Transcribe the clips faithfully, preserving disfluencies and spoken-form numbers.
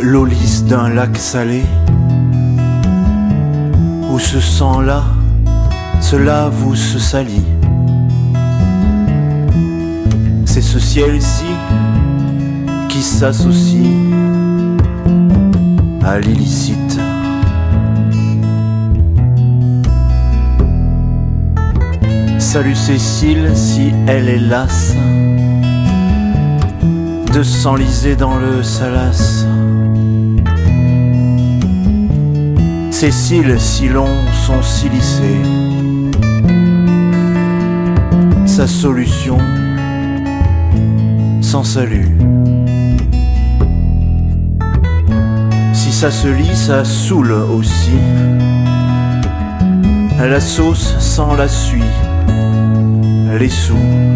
l'eau lisse d'un lac salé, où ce sang-là se lave ou se salit. C'est ce ciel-ci qui s'associe à l'illicite. Salut Cécile, si elle est lasse de s'enliser dans le Salas. Cécile, si longs sont si lissés, sa solution sans salut. Si ça se lit, ça saoule aussi. La sauce sans la suie, les sous.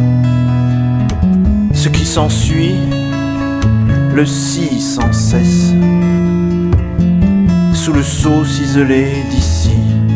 Ce qui s'ensuit, le si sans cesse, sous le sceau ciselé d'ici.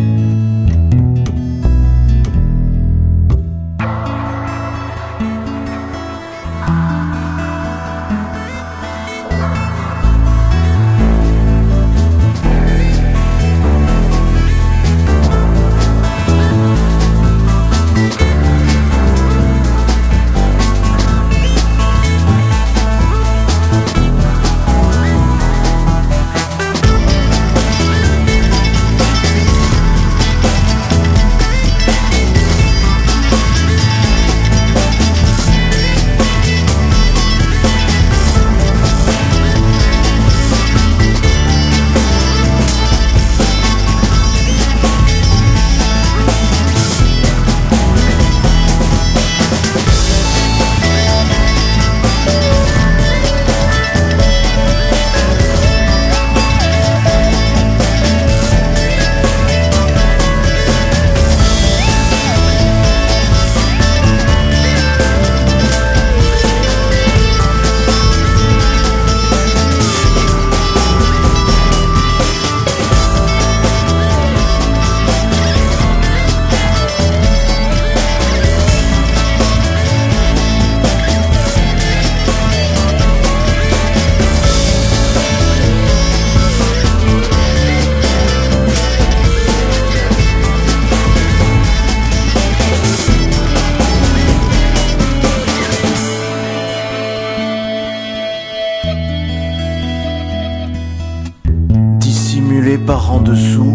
Par en dessous,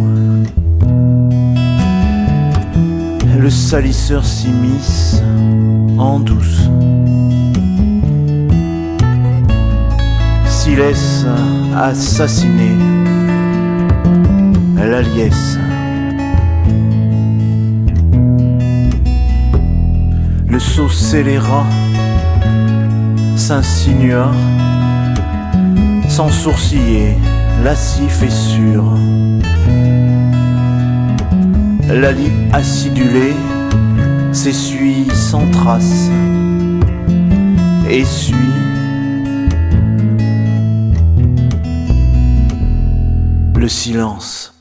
le salisseur s'immisce en douce, s'y laisse assassiner la liesse. Le seau scélérat s'insinua sans sourciller, lascif et sûr. La lie acidulée s'essuie sans trace et suit le silence.